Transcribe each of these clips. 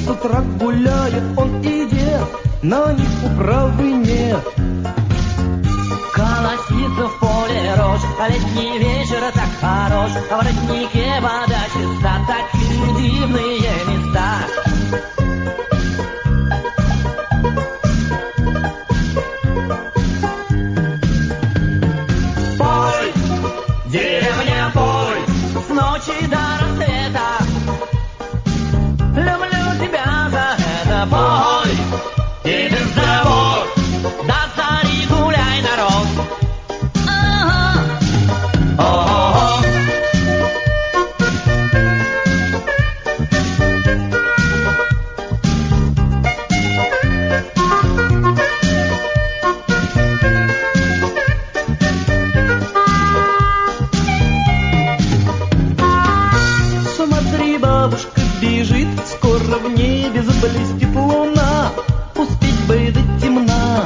с утра гуляет он и дед, на них управы нет. Колосится в поле рожь, а летний вечер так хорош, а в роднике вода чиста, такие дивные места. Пой, деревня, пой, с ночи до рассвета. Люблю тебя за это, пой, и без забот, до зари гуляй, народ. Смотри, бабушка бежит, скоро в небе заблестит луна, успеть бы до темна.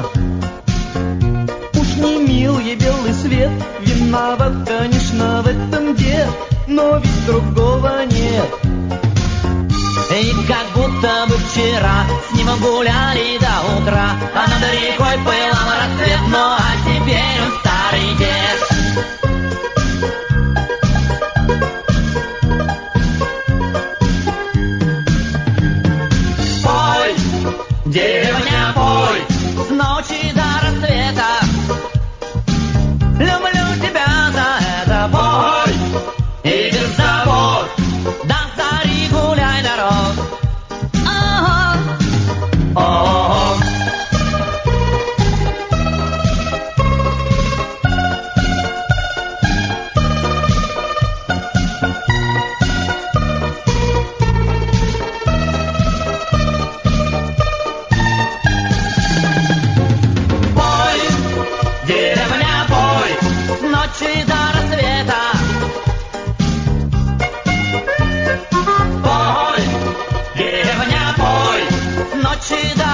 Уж не мил ей белый свет, виноват, конечно, в этом дед, но ведь другого нет. И как будто бы вчера с ним гуляли до утра, а над рекой пылал рассвет, ну а теперь он старый дед. Пой, деревня, пой, с ночи до рассвета. Люблю тебя за это, пой, и без забот, до зари гуляй, народ. О-о-о. Пой, деревня, пой, с ночи до рассвета. Пой, деревня, пой, с ночи до